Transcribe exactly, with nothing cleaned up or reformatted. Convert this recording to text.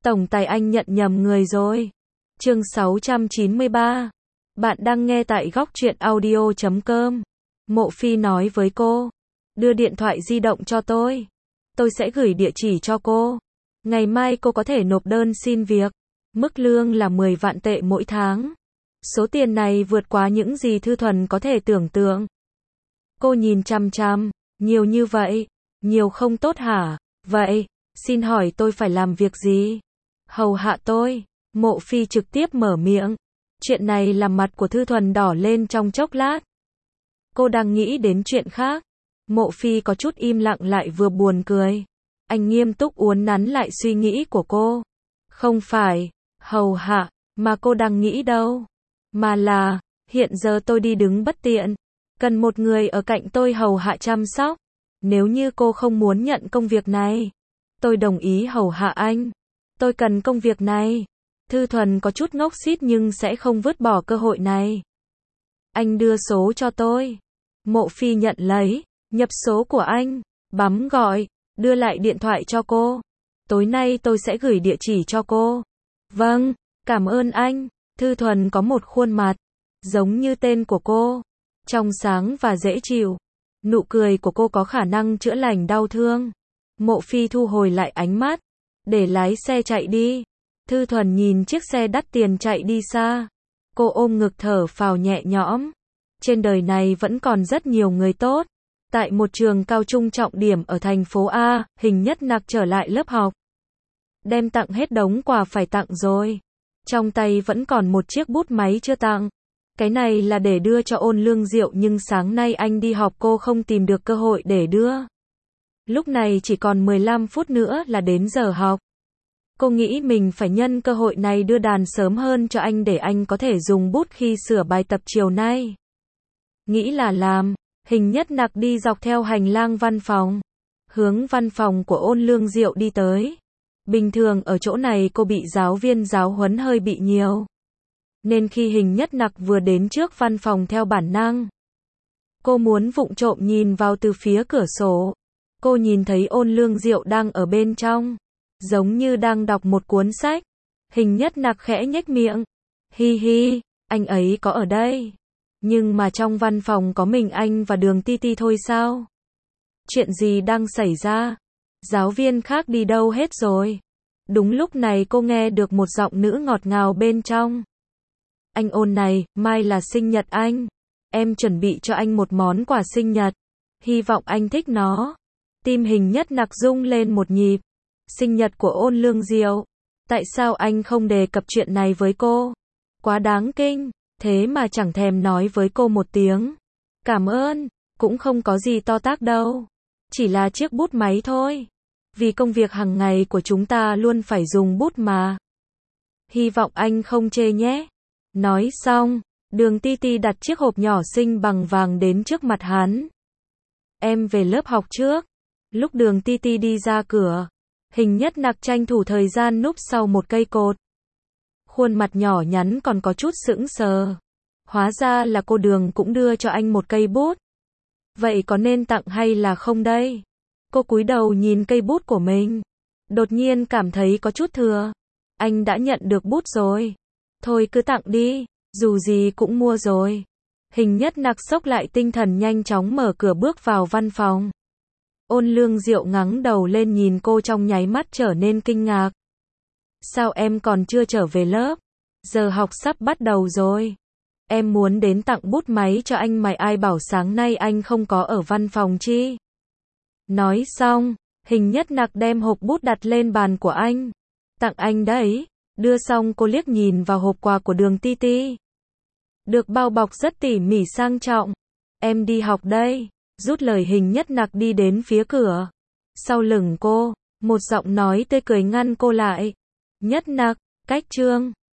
Tổng tài anh nhận nhầm người rồi. Chương sáu trăm chín mươi ba. Bạn đang nghe tại góc truyện audio chấm com. Mộ Phi nói với cô. Đưa điện thoại di động cho tôi. Tôi sẽ gửi địa chỉ cho cô. Ngày mai cô có thể nộp đơn xin việc. Mức lương là mười vạn tệ mỗi tháng. Số tiền này vượt quá những gì Thư Thuần có thể tưởng tượng. Cô nhìn chằm chằm. Nhiều như vậy. Nhiều không tốt hả? Vậy, xin hỏi tôi phải làm việc gì? Hầu hạ tôi. Mộ Phi trực tiếp mở miệng. Chuyện này làm mặt của Thư Thuần đỏ lên trong chốc lát. Cô đang nghĩ đến chuyện khác. Mộ Phi có chút im lặng lại vừa buồn cười. Anh nghiêm túc uốn nắn lại suy nghĩ của cô. Không phải, hầu hạ, mà cô đang nghĩ đâu. Mà là, hiện giờ tôi đi đứng bất tiện. Cần một người ở cạnh tôi hầu hạ chăm sóc. Nếu như cô không muốn nhận công việc này, tôi đồng ý hầu hạ anh. Tôi cần công việc này. Thư Thuần có chút ngốc xít nhưng sẽ không vứt bỏ cơ hội này. Anh đưa số cho tôi. Mộ Phi nhận lấy, nhập số của anh, bấm gọi, đưa lại điện thoại cho cô. Tối nay tôi sẽ gửi địa chỉ cho cô. Vâng, cảm ơn anh. Thư Thuần có một khuôn mặt, giống như tên của cô, trong sáng và dễ chịu. Nụ cười của cô có khả năng chữa lành đau thương. Mộ Phi thu hồi lại ánh mắt, để lái xe chạy đi. Thư Thuần nhìn chiếc xe đắt tiền chạy đi xa. Cô ôm ngực thở phào nhẹ nhõm. Trên đời này vẫn còn rất nhiều người tốt. Tại một trường cao trung trọng điểm ở thành phố A, Hình Nhất Nặc trở lại lớp học. Đem tặng hết đống quà phải tặng rồi. Trong tay vẫn còn một chiếc bút máy chưa tặng. Cái này là để đưa cho Ôn Lương Diệu nhưng sáng nay anh đi học cô không tìm được cơ hội để đưa. Lúc này chỉ còn mười lăm phút nữa là đến giờ học. Cô nghĩ mình phải nhân cơ hội này đưa đàn sớm hơn cho anh để anh có thể dùng bút khi sửa bài tập chiều nay. Nghĩ là làm, Hình Nhất Nặc đi dọc theo hành lang văn phòng. Hướng văn phòng của Ôn Lương Diệu đi tới. Bình thường ở chỗ này cô bị giáo viên giáo huấn hơi bị nhiều. Nên khi Hình Nhất Nặc vừa đến trước văn phòng theo bản năng, cô muốn vụng trộm nhìn vào từ phía cửa sổ. Cô nhìn thấy Ôn Lương Diệu đang ở bên trong, giống như đang đọc một cuốn sách. Hình Nhất Nặc khẽ nhếch miệng. Hi hi, anh ấy có ở đây. Nhưng mà trong văn phòng có mình anh và Đường Ti Ti thôi sao? Chuyện gì đang xảy ra? Giáo viên khác đi đâu hết rồi? Đúng lúc này cô nghe được một giọng nữ ngọt ngào bên trong. Anh Ôn này, mai là sinh nhật anh. Em chuẩn bị cho anh một món quà sinh nhật. Hy vọng anh thích nó. Tim Hình Nhất Nặc rung lên một nhịp. Sinh nhật của Ôn Lương Diệu. Tại sao anh không đề cập chuyện này với cô? Quá đáng kinh. Thế mà chẳng thèm nói với cô một tiếng. Cảm ơn. Cũng không có gì to tát đâu. Chỉ là chiếc bút máy thôi. Vì công việc hàng ngày của chúng ta luôn phải dùng bút mà. Hy vọng anh không chê nhé. Nói xong, Đường Ti Ti đặt chiếc hộp nhỏ xinh bằng vàng đến trước mặt hắn. Em về lớp học trước. Lúc Đường Ti Ti đi ra cửa, Hình Nhất Nặc tranh thủ thời gian núp sau một cây cột. Khuôn mặt nhỏ nhắn còn có chút sững sờ. Hóa ra là cô Đường cũng đưa cho anh một cây bút. Vậy có nên tặng hay là không đây? Cô cúi đầu nhìn cây bút của mình. Đột nhiên cảm thấy có chút thừa. Anh đã nhận được bút rồi. Thôi cứ tặng đi, dù gì cũng mua rồi. Hình Nhất Nặc xốc lại tinh thần nhanh chóng mở cửa bước vào văn phòng. Ôn Lương Diệu ngẩng đầu lên nhìn cô trong nháy mắt trở nên kinh ngạc. Sao em còn chưa trở về lớp? Giờ học sắp bắt đầu rồi. Em muốn đến tặng bút máy cho anh mà ai bảo sáng nay anh không có ở văn phòng chi? Nói xong, Hình Nhất Nặc đem hộp bút đặt lên bàn của anh. Tặng anh đấy. Đưa xong cô liếc nhìn vào hộp quà của Đường Ti Ti. Được bao bọc rất tỉ mỉ sang trọng. Em đi học đây. Rút lời Hình Nhất Nặc đi đến phía cửa. Sau lưng cô, một giọng nói tươi cười ngăn cô lại. Nhất Nặc, cách chương.